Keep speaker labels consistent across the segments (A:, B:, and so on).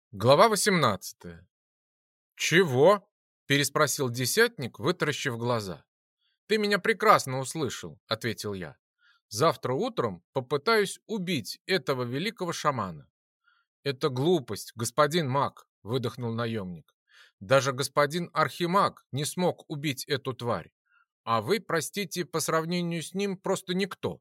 A: Глава 18. «Чего?» – переспросил десятник, вытаращив глаза. «Ты меня прекрасно услышал», – ответил я. «Завтра утром попытаюсь убить этого великого шамана». «Это глупость, господин маг», – выдохнул наемник. «Даже господин архимаг не смог убить эту тварь. А вы, простите, по сравнению с ним просто никто.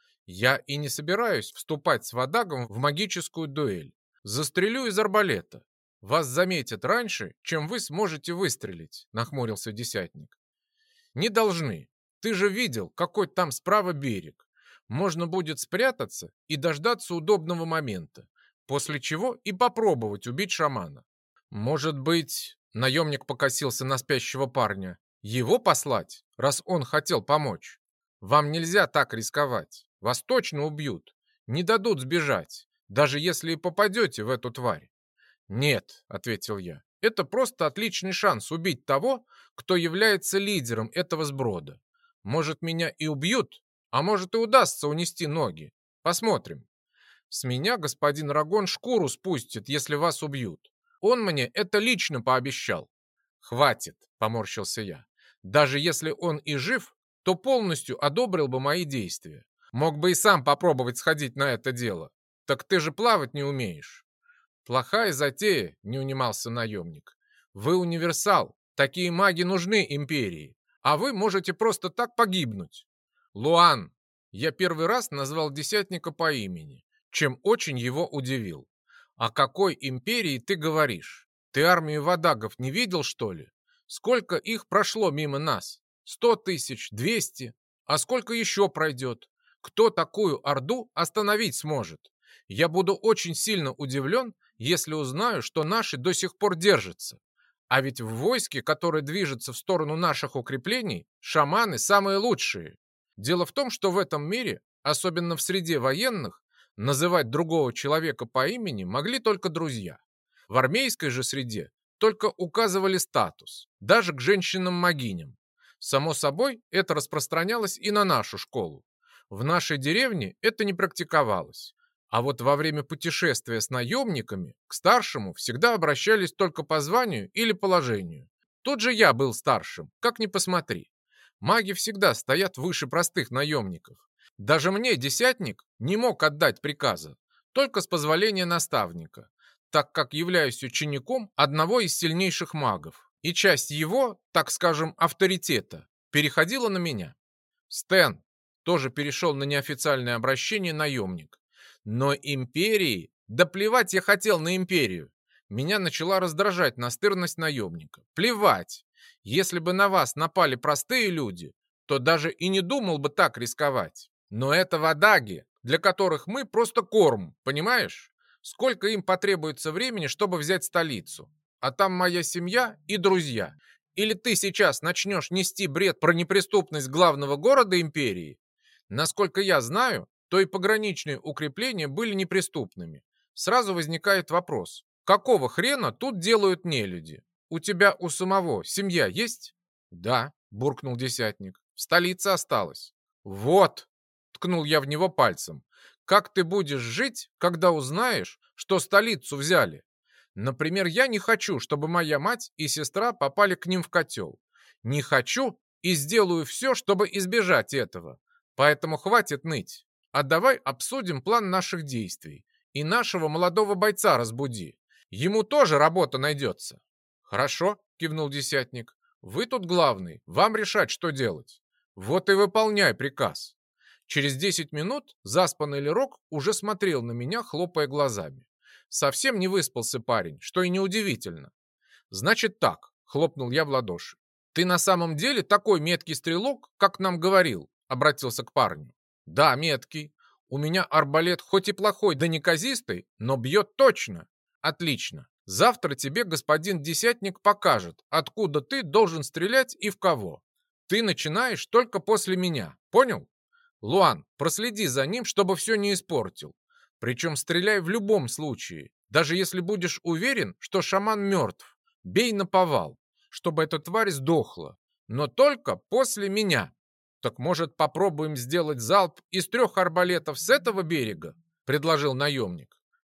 A: Я и не собираюсь вступать с Вадагом в магическую дуэль. Застрелю из арбалета. Вас заметят раньше, чем вы сможете выстрелить, нахмурился десятник. Не должны. Ты же видел, какой там справа берег. Можно будет спрятаться и дождаться удобного момента, после чего и попробовать убить шамана. Может быть, наемник покосился на спящего парня, его послать, раз он хотел помочь? Вам нельзя так рисковать. Вас точно убьют. Не дадут сбежать, даже если и попадете в эту тварь. «Нет», — ответил я, — «это просто отличный шанс убить того, кто является лидером этого сброда. Может, меня и убьют, а может и удастся унести ноги. Посмотрим. С меня господин Рагон шкуру спустит, если вас убьют. Он мне это лично пообещал». «Хватит», — поморщился я. «Даже если он и жив, то полностью одобрил бы мои действия. Мог бы и сам попробовать сходить на это дело. Так ты же плавать не умеешь». «Плохая затея», — не унимался наемник. «Вы универсал, такие маги нужны империи, а вы можете просто так погибнуть». «Луан», я первый раз назвал десятника по имени, чем очень его удивил. «О какой империи ты говоришь? Ты армию вадагов не видел, что ли? Сколько их прошло мимо нас? 100 000, 200? А сколько еще пройдет? Кто такую орду остановить сможет? Я буду очень сильно удивлен, если узнаю, что наши до сих пор держатся. А ведь в войске, которое движется в сторону наших укреплений, шаманы самые лучшие. Дело в том, что в этом мире, особенно в среде военных, называть другого человека по имени могли только друзья. В армейской же среде только указывали статус, даже к женщинам-могиням. Само собой, это распространялось и на нашу школу. В нашей деревне это не практиковалось. А вот во время путешествия с наемниками к старшему всегда обращались только по званию или положению. Тут же я был старшим, как ни посмотри. Маги всегда стоят выше простых наемников. Даже мне, десятник, не мог отдать приказа, только с позволения наставника, так как являюсь учеником одного из сильнейших магов, и часть его, так скажем, авторитета переходила на меня. Стэн тоже перешел на неофициальное обращение наемник. Но империи... Да плевать я хотел на империю. Меня начала раздражать настырность наемника. Плевать. Если бы на вас напали простые люди, то даже и не думал бы так рисковать. Но это вадаги, для которых мы просто корм, понимаешь? Сколько им потребуется времени, чтобы взять столицу? А там моя семья и друзья. Или ты сейчас начнешь нести бред про неприступность главного города империи? Насколько я знаю, то и пограничные укрепления были неприступными. Сразу возникает вопрос, какого хрена тут делают нелюди? У тебя у самого семья есть? Да, буркнул десятник, в столице осталось. Вот, ткнул я в него пальцем, как ты будешь жить, когда узнаешь, что столицу взяли? Например, я не хочу, чтобы моя мать и сестра попали к ним в котел. Не хочу и сделаю все, чтобы избежать этого. Поэтому хватит ныть. А давай обсудим план наших действий. И нашего молодого бойца разбуди. Ему тоже работа найдется. Хорошо, кивнул десятник. Вы тут главный, вам решать, что делать. Вот и выполняй приказ. Через 10 минут заспанный Лерок уже смотрел на меня, хлопая глазами. Совсем не выспался парень, что и неудивительно. Значит так, хлопнул я в ладоши. Ты на самом деле такой меткий стрелок, как нам говорил, обратился к парню. Да, меткий. У меня арбалет хоть и плохой да неказистый, но бьет точно. Отлично. Завтра тебе господин десятник покажет, откуда ты должен стрелять и в кого. Ты начинаешь только после меня, понял? Луан, проследи за ним, чтобы все не испортил. Причем стреляй в любом случае, даже если будешь уверен, что шаман мертв. Бей наповал, чтобы эта тварь сдохла, но только после меня. «Так, может, попробуем сделать залп из 3 арбалетов с этого берега?» — предложил наемник.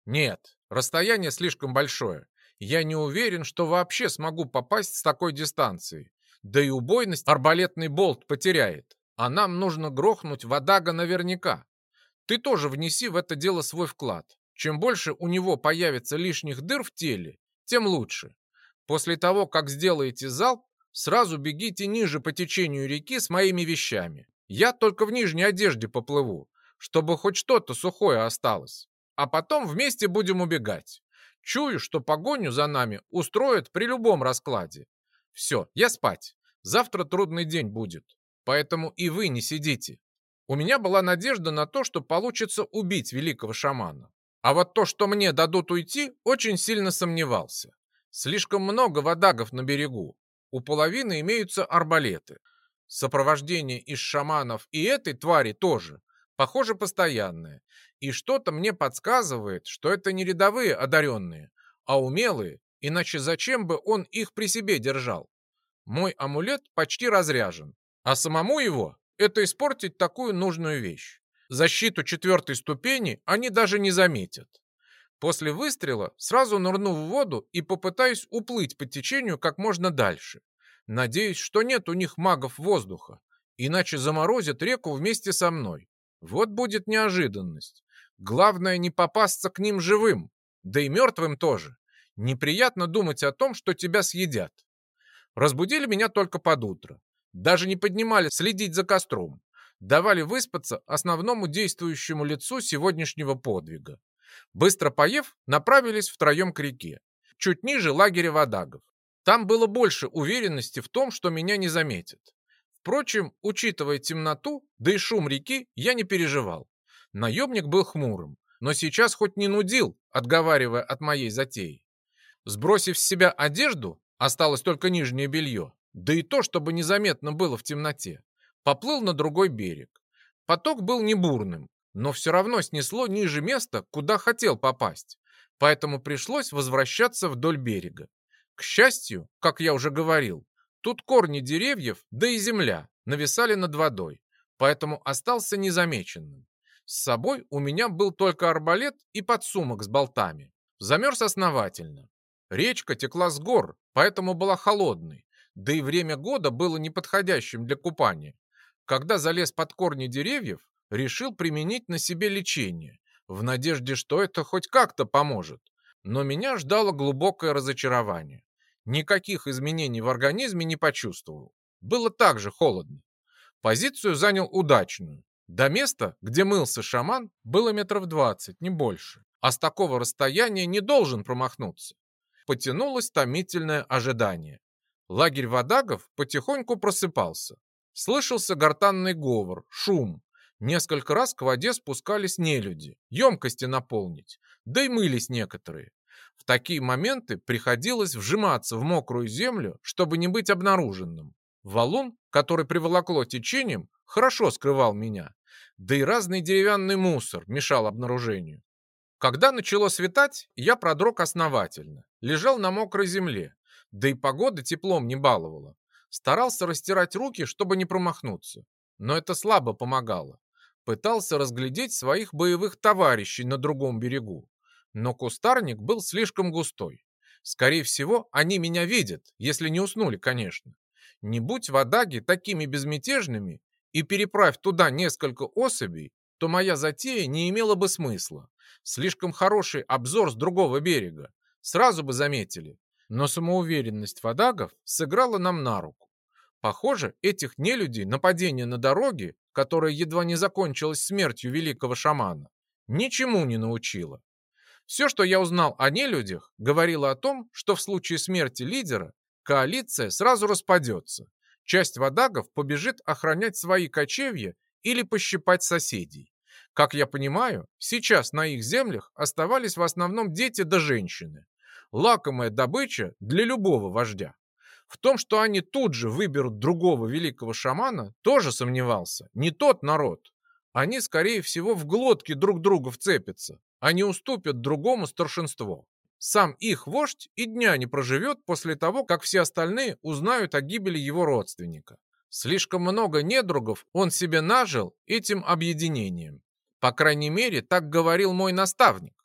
A: Нет, расстояние слишком большое. Я не уверен, что вообще смогу попасть с такой дистанции. Да и убойность арбалетный болт потеряет. А нам нужно грохнуть Вадага наверняка. Ты тоже внеси в это дело свой вклад. Чем больше у него появится лишних дыр в теле, тем лучше. После того, как сделаете залп, сразу бегите ниже по течению реки с моими вещами. Я только в нижней одежде поплыву, чтобы хоть что-то сухое осталось. А потом вместе будем убегать. Чую, что погоню за нами устроят при любом раскладе. Все, я спать. Завтра трудный день будет. Поэтому и вы не сидите. У меня была надежда на то, что получится убить великого шамана. А вот то, что мне дадут уйти, очень сильно сомневался. Слишком много водагов на берегу. У половины имеются арбалеты. Сопровождение из шаманов и этой твари тоже, похоже, постоянное. И что-то мне подсказывает, что это не рядовые одаренные, а умелые, иначе зачем бы он их при себе держал? Мой амулет почти разряжен, а самому его это испортить такую нужную вещь. Защиту 4-й ступени они даже не заметят. После выстрела сразу нырну в воду и попытаюсь уплыть по течению как можно дальше. Надеюсь, что нет у них магов воздуха, иначе заморозят реку вместе со мной. Вот будет неожиданность. Главное не попасться к ним живым, да и мертвым тоже. Неприятно думать о том, что тебя съедят. Разбудили меня только под утро. Даже не поднимали следить за костром. Давали выспаться основному действующему лицу сегодняшнего подвига. Быстро поев, направились втроем к реке. Чуть ниже лагеря водагов. Там было больше уверенности в том, что меня не заметят. Впрочем, учитывая темноту, да и шум реки, я не переживал. Наемник был хмурым, но сейчас хоть не нудил, отговаривая от моей затеи. Сбросив с себя одежду, осталось только нижнее белье, да и то, чтобы незаметно было в темноте, поплыл на другой берег. Поток был не бурным, но все равно снесло ниже места, куда хотел попасть, поэтому пришлось возвращаться вдоль берега. К счастью, как я уже говорил, тут корни деревьев, да и земля нависали над водой, поэтому остался незамеченным. С собой у меня был только арбалет и подсумок с болтами. Замерз основательно. Речка текла с гор, поэтому была холодной, да и время года было неподходящим для купания. Когда залез под корни деревьев, решил применить на себе лечение, в надежде, что это хоть как-то поможет. Но меня ждало глубокое разочарование. Никаких изменений в организме не почувствовал. Было так же холодно. Позицию занял удачную. До места, где мылся шаман, было метров 20, не больше. А с такого расстояния не должен промахнуться. Потянулось томительное ожидание. Лагерь водагов потихоньку просыпался. Слышался гортанный говор, шум. Несколько раз к воде спускались нелюди, емкости наполнить, да и мылись некоторые. В такие моменты приходилось вжиматься в мокрую землю, чтобы не быть обнаруженным. Валун, который приволокло течением, хорошо скрывал меня, да и разный деревянный мусор мешал обнаружению. Когда начало светать, я продрог основательно, лежал на мокрой земле, да и погода теплом не баловала. Старался растирать руки, чтобы не промахнуться, но это слабо помогало. Пытался разглядеть своих боевых товарищей на другом берегу, но кустарник был слишком густой. Скорее всего, они меня видят, если не уснули, конечно. Не будь водаги такими безмятежными и переправь туда несколько особей, то моя затея не имела бы смысла. Слишком хороший обзор с другого берега. Сразу бы заметили. Но самоуверенность водагов сыграла нам на руку. Похоже, этих нелюдей нападение на дороге, которое едва не закончилось смертью великого шамана, ничему не научило. Все, что я узнал о нелюдях, говорило о том, что в случае смерти лидера коалиция сразу распадется. Часть водагов побежит охранять свои кочевья или пощипать соседей. Как я понимаю, сейчас на их землях оставались в основном дети да женщины. Лакомая добыча для любого вождя. В том, что они тут же выберут другого великого шамана, тоже сомневался. Не тот народ. Они, скорее всего, в глотки друг друга вцепятся, а не уступят другому старшинство. Сам их вождь и дня не проживет после того, как все остальные узнают о гибели его родственника. Слишком много недругов он себе нажил этим объединением. По крайней мере, так говорил мой наставник.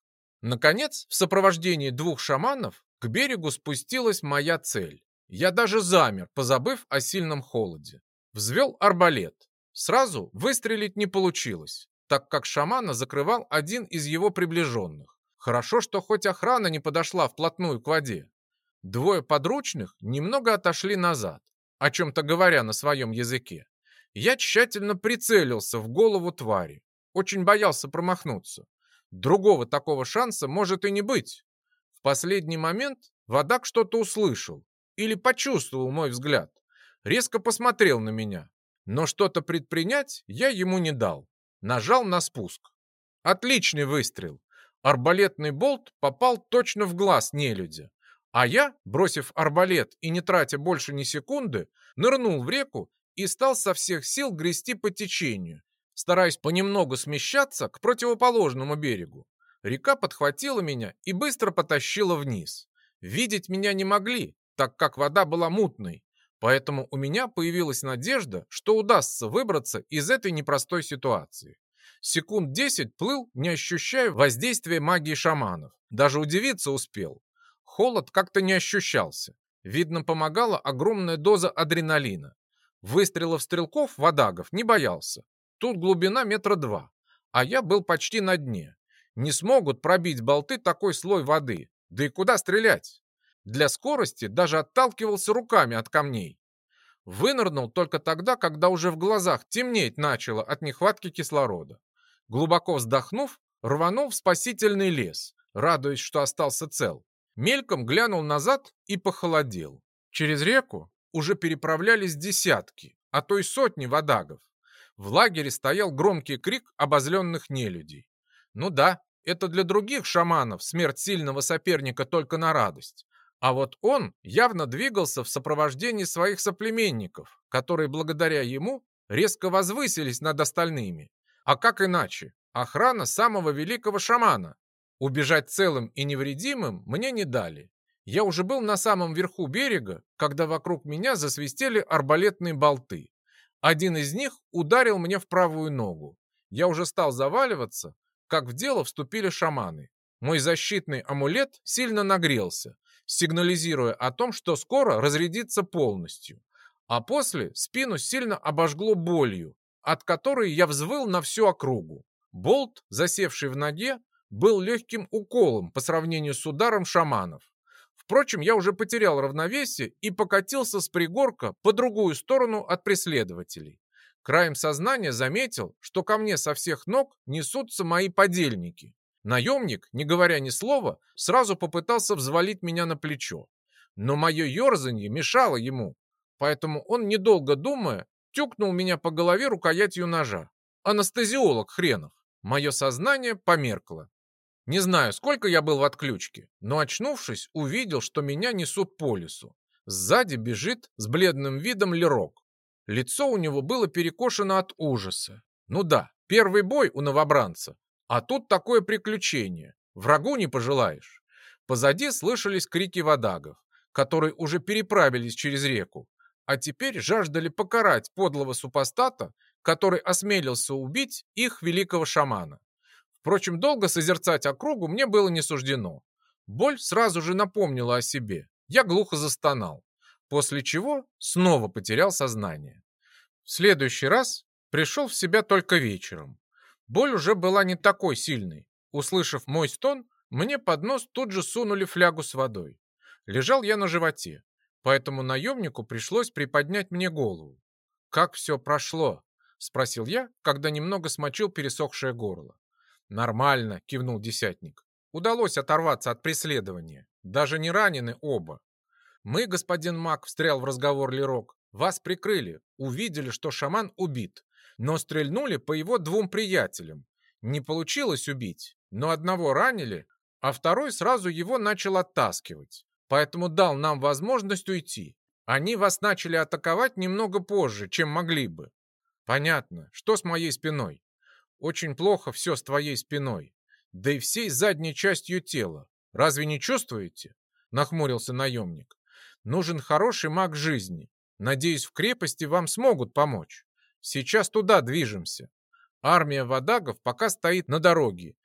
A: Наконец, в сопровождении двух шаманов к берегу спустилась моя цель. Я даже замер, позабыв о сильном холоде. Взвел арбалет. Сразу выстрелить не получилось, так как шамана закрывал один из его приближенных. Хорошо, что хоть охрана не подошла вплотную к воде. Двое подручных немного отошли назад, о чем-то говоря на своем языке. Я тщательно прицелился в голову твари. Очень боялся промахнуться. Другого такого шанса может и не быть. В последний момент водак что-то услышал или почувствовал мой взгляд. Резко посмотрел на меня. Но что-то предпринять я ему не дал. Нажал на спуск. Отличный выстрел. Арбалетный болт попал точно в глаз нелюдя. А я, бросив арбалет и не тратя больше ни секунды, нырнул в реку и стал со всех сил грести по течению, стараясь понемногу смещаться к противоположному берегу. Река подхватила меня и быстро потащила вниз. Видеть меня не могли, так как вода была мутной, поэтому у меня появилась надежда, что удастся выбраться из этой непростой ситуации. Секунд 10 плыл, не ощущая воздействия магии шаманов. Даже удивиться успел. Холод как-то не ощущался. Видно, помогала огромная доза адреналина. Выстрелов стрелков-водагов не боялся. Тут глубина 1,2 метра, а я был почти на дне. Не смогут пробить болты такой слой воды. Да и куда стрелять? Для скорости даже отталкивался руками от камней. Вынырнул только тогда, когда уже в глазах темнеть начало от нехватки кислорода. Глубоко вздохнув, рванул в спасительный лес, радуясь, что остался цел. Мельком глянул назад и похолодел. Через реку уже переправлялись десятки, а то и сотни водагов. В лагере стоял громкий крик обозленных нелюдей. Ну да, это для других шаманов смерть сильного соперника только на радость. А вот он явно двигался в сопровождении своих соплеменников, которые благодаря ему резко возвысились над остальными. А как иначе? Охрана самого великого шамана. Убежать целым и невредимым мне не дали. Я уже был на самом верху берега, когда вокруг меня засвистели арбалетные болты. Один из них ударил мне в правую ногу. Я уже стал заваливаться, как в дело вступили шаманы. Мой защитный амулет сильно нагрелся, сигнализируя о том, что скоро разрядится полностью. А после спину сильно обожгло болью, от которой я взвыл на всю округу. Болт, засевший в ноге, был легким уколом по сравнению с ударом шаманов. Впрочем, я уже потерял равновесие и покатился с пригорка по другую сторону от преследователей. Краем сознания заметил, что ко мне со всех ног несутся мои подельники. Наемник, не говоря ни слова, сразу попытался взвалить меня на плечо. Но мое ерзанье мешало ему, поэтому он, недолго думая, тюкнул меня по голове рукоятью ножа. Анестезиолог хренов. Мое сознание померкло. Не знаю, сколько я был в отключке, но, очнувшись, увидел, что меня несут по лесу. Сзади бежит с бледным видом Лерок. Лицо у него было перекошено от ужаса. Ну да, первый бой у новобранца. А тут такое приключение. Врагу не пожелаешь. Позади слышались крики водагов, которые уже переправились через реку, а теперь жаждали покарать подлого супостата, который осмелился убить их великого шамана. Впрочем, долго созерцать округу мне было не суждено. Боль сразу же напомнила о себе. Я глухо застонал, после чего снова потерял сознание. В следующий раз пришел в себя только вечером. Боль уже была не такой сильной. Услышав мой стон, мне под нос тут же сунули флягу с водой. Лежал я на животе, поэтому наемнику пришлось приподнять мне голову. «Как все прошло?» — спросил я, когда немного смочил пересохшее горло. «Нормально», — кивнул десятник. «Удалось оторваться от преследования. Даже не ранены оба». «Мы, господин маг», — встрял в разговор Лерок, — «вас прикрыли, увидели, что шаман убит, но стрельнули по его двум приятелям. Не получилось убить, но одного ранили, а второй сразу его начал оттаскивать, поэтому дал нам возможность уйти. Они вас начали атаковать немного позже, чем могли бы». «Понятно. Что с моей спиной?» «Очень плохо все с твоей спиной, да и всей задней частью тела. Разве не чувствуете?» — нахмурился наемник. «Нужен хороший маг жизни. Надеюсь, в крепости вам смогут помочь. Сейчас туда движемся. Армия водагов пока стоит на дороге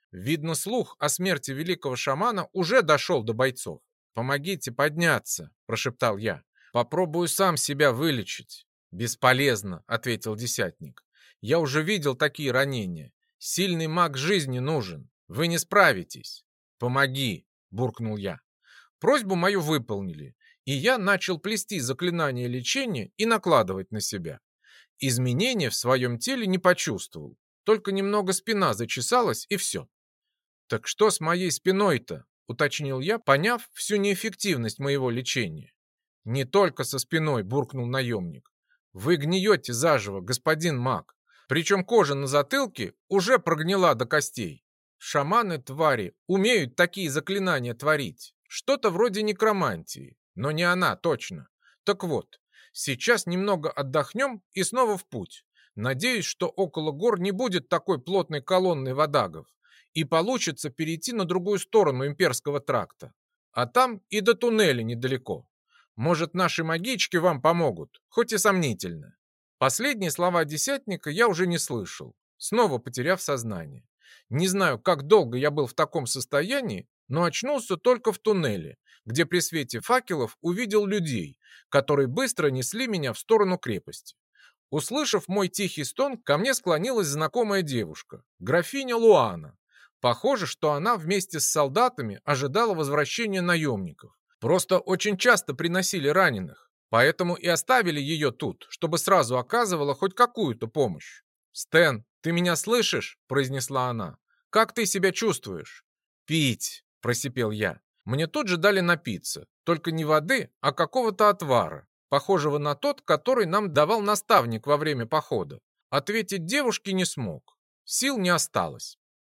A: Видно, слух о смерти великого шамана уже дошел до бойцов. «Помогите подняться», – прошептал я. «Попробую сам себя вылечить». «Бесполезно», – ответил десятник. «Я уже видел такие ранения. Сильный маг жизни нужен. Вы не справитесь». «Помоги», – буркнул я. Просьбу мою выполнили, и я начал плести заклинание лечения и накладывать на себя. Изменения в своем теле не почувствовал, только немного спина зачесалась и все. «Так что с моей спиной-то?» – уточнил я, поняв всю неэффективность моего лечения. «Не только со спиной», – буркнул наемник. «Вы гниете заживо, господин маг. Причем кожа на затылке уже прогнила до костей. Шаманы-твари умеют такие заклинания творить. Что-то вроде некромантии, но не она точно. Так вот, сейчас немного отдохнем и снова в путь. Надеюсь, что около гор не будет такой плотной колонны водагов, и получится перейти на другую сторону имперского тракта. А там и до туннеля недалеко. Может, наши магички вам помогут, хоть и сомнительно». Последние слова десятника я уже не слышал, снова потеряв сознание. Не знаю, как долго я был в таком состоянии, но очнулся только в туннеле, где при свете факелов увидел людей, которые быстро несли меня в сторону крепости. Услышав мой тихий стон, ко мне склонилась знакомая девушка, графиня Луана. Похоже, что она вместе с солдатами ожидала возвращения наемников. Просто очень часто приносили раненых, поэтому и оставили ее тут, чтобы сразу оказывала хоть какую-то помощь. «Стэн, ты меня слышишь?» – произнесла она. «Как ты себя чувствуешь?» «Пить!» – просипел я. Мне тут же дали напиться, только не воды, а какого-то отвара, похожего на тот, который нам давал наставник во время похода. Ответить девушке не смог. Сил не осталось.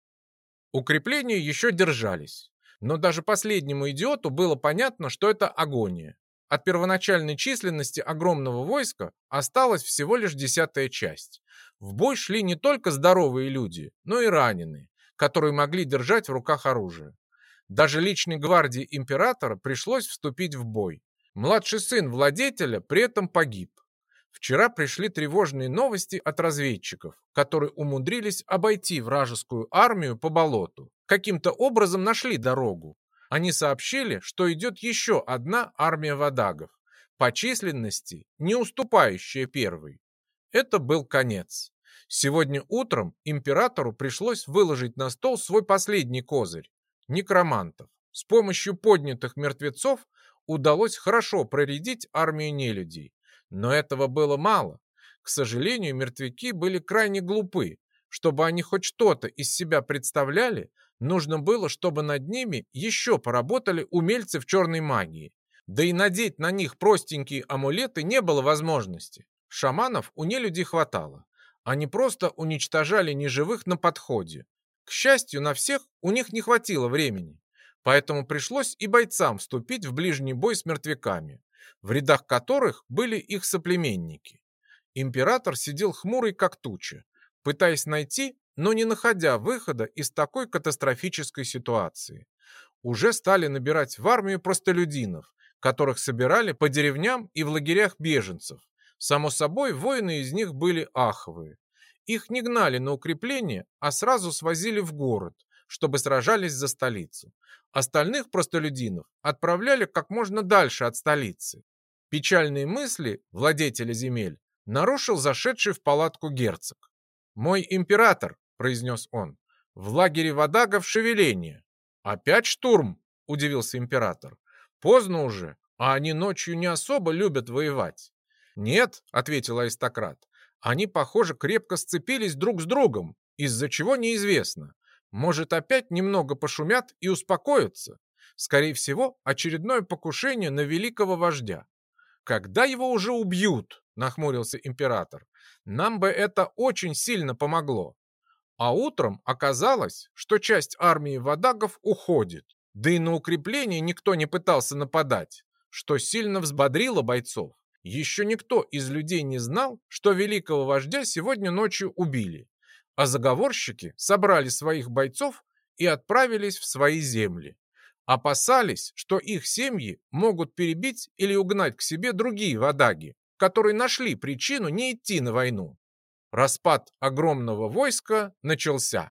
A: Укрепления еще держались, но даже последнему идиоту было понятно, что это агония. От первоначальной численности огромного войска осталась всего лишь 10-я часть. В бой шли не только здоровые люди, но и раненые, которые могли держать в руках оружие. Даже личной гвардии императора пришлось вступить в бой. Младший сын владетеля при этом погиб. Вчера пришли тревожные новости от разведчиков, которые умудрились обойти вражескую армию по болоту. Каким-то образом нашли дорогу. Они сообщили, что идет еще одна армия водагов, по численности не уступающая первой. Это был конец. Сегодня утром императору пришлось выложить на стол свой последний козырь – некромантов. С помощью поднятых мертвецов удалось хорошо проредить армию нелюдей. Но этого было мало. К сожалению, мертвяки были крайне глупы. Чтобы они хоть что-то из себя представляли, нужно было, чтобы над ними еще поработали умельцы в черной магии. Да и надеть на них простенькие амулеты не было возможности. Шаманов у нелюдей хватало. Они просто уничтожали неживых на подходе. К счастью, на всех у них не хватило времени. Поэтому пришлось и бойцам вступить в ближний бой с мертвяками, в рядах которых были их соплеменники. Император сидел хмурый, как туча, пытаясь найти, но не находя выхода из такой катастрофической ситуации. Уже стали набирать в армию простолюдинов, которых собирали по деревням и в лагерях беженцев. Само собой, воины из них были аховые. Их не гнали на укрепление, а сразу свозили в город, чтобы сражались за столицу. Остальных простолюдинов отправляли как можно дальше от столицы. Печальные мысли владетеля земель нарушил зашедший в палатку герцог. «Мой император», — произнес он, — «в лагере водагов шевеление». «Опять штурм?» — удивился император. «Поздно уже, а они ночью не особо любят воевать». «Нет», — ответил аристократ, — «они, похоже, крепко сцепились друг с другом, из-за чего неизвестно. Может, опять немного пошумят и успокоятся. Скорее всего, очередное покушение на великого вождя». «Когда его уже убьют?» – нахмурился император. «Нам бы это очень сильно помогло». А утром оказалось, что часть армии водагов уходит. Да и на укрепление никто не пытался нападать, что сильно взбодрило бойцов. Еще никто из людей не знал, что великого вождя сегодня ночью убили. А заговорщики собрали своих бойцов и отправились в свои земли. Опасались, что их семьи могут перебить или угнать к себе другие водаги, которые нашли причину не идти на войну. Распад огромного войска начался.